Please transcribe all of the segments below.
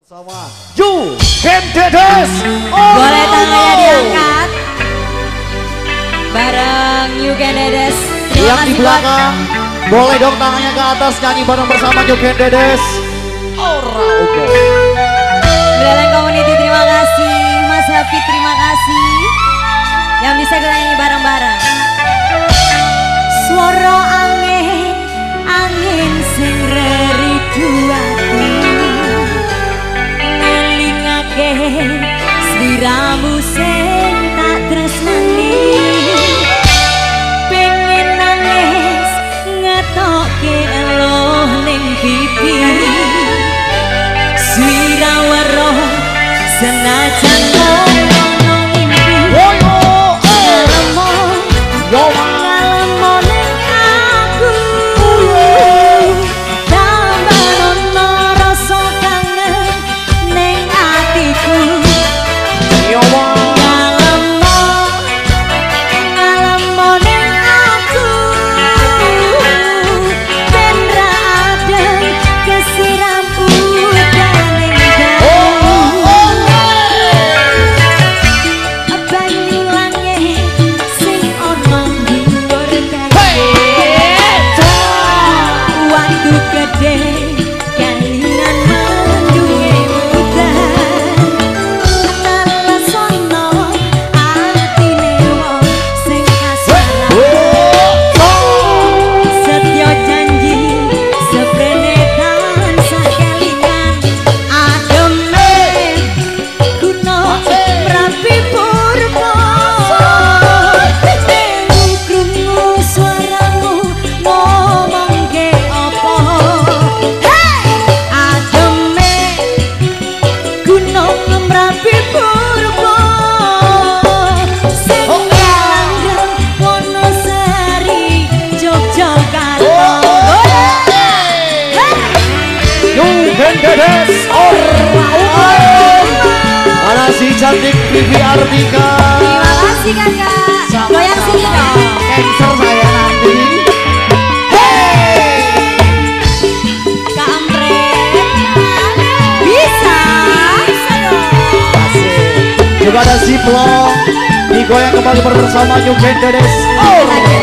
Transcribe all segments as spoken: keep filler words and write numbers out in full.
Sama Ju Gendedes. Oh, boleh tangannya diangkat bareng Ju Gendedes. Yang di belakang boleh dong tangannya ke atas, nyanyi bareng bersama Ju Gendedes. Ora ugo. Belalang Community terima kasih, Mas Hafiz terima kasih yang bisa kita nyanyi bareng-bareng. Suara angin, angin sing reriduati ngelingake sliramu sing tak tresnani, pengen nangis ngetokke eloh ning pipi swirawara senajan ono mimpi Woyo ngalemo yo ngalemo ning aku tambah ono rasa kangen ning atiku yo ngalemo ngalemo ning aku ben ra adem kesiram udan ning Gendedes. Ora ugo. Mana si cantik Vivi Ardika. Terima kasih kakak. Goyang sini dong. Cancer saya nanti. Kampret. Bisa. Bisa dong. Asik. Juga ada si Plong. Digoyang kembali bersama Ju Gendedes. Oh.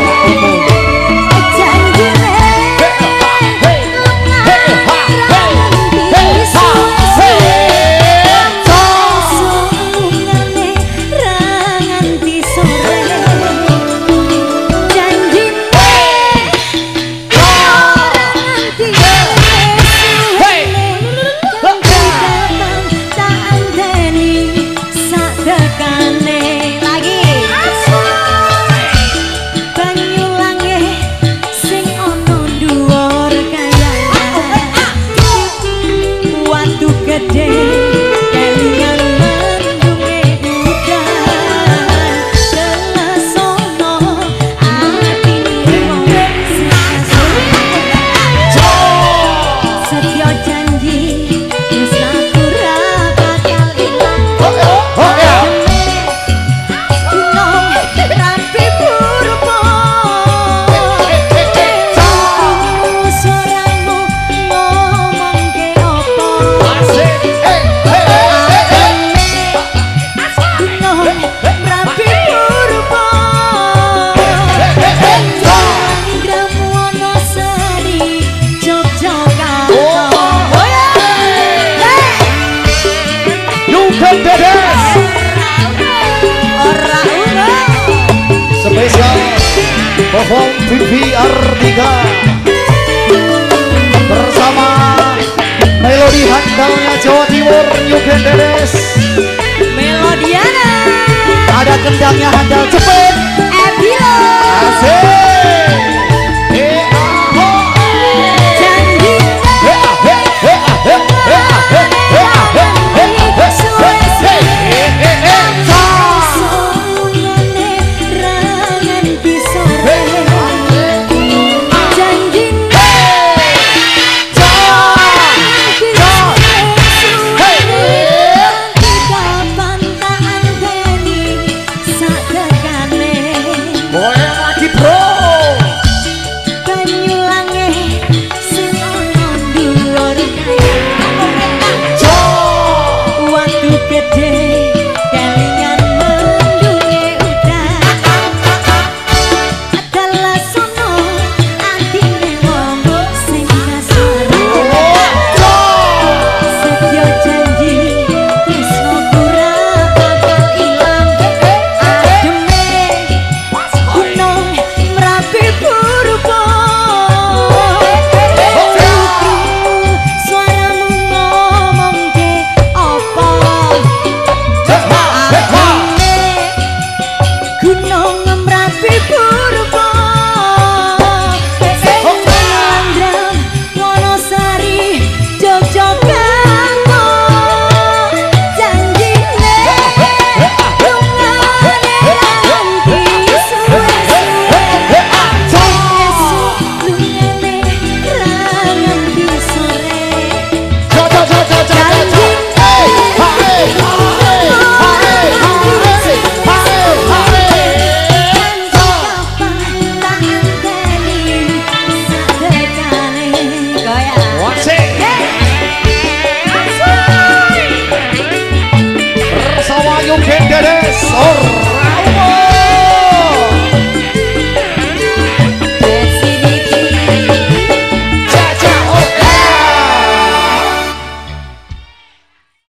Spesial perform Vivi Ardika bersama melodi handalnya Jawa Timur Ju Gendedes. Melodiana. Ada kendangnya handal cepet. Epilog. Asik.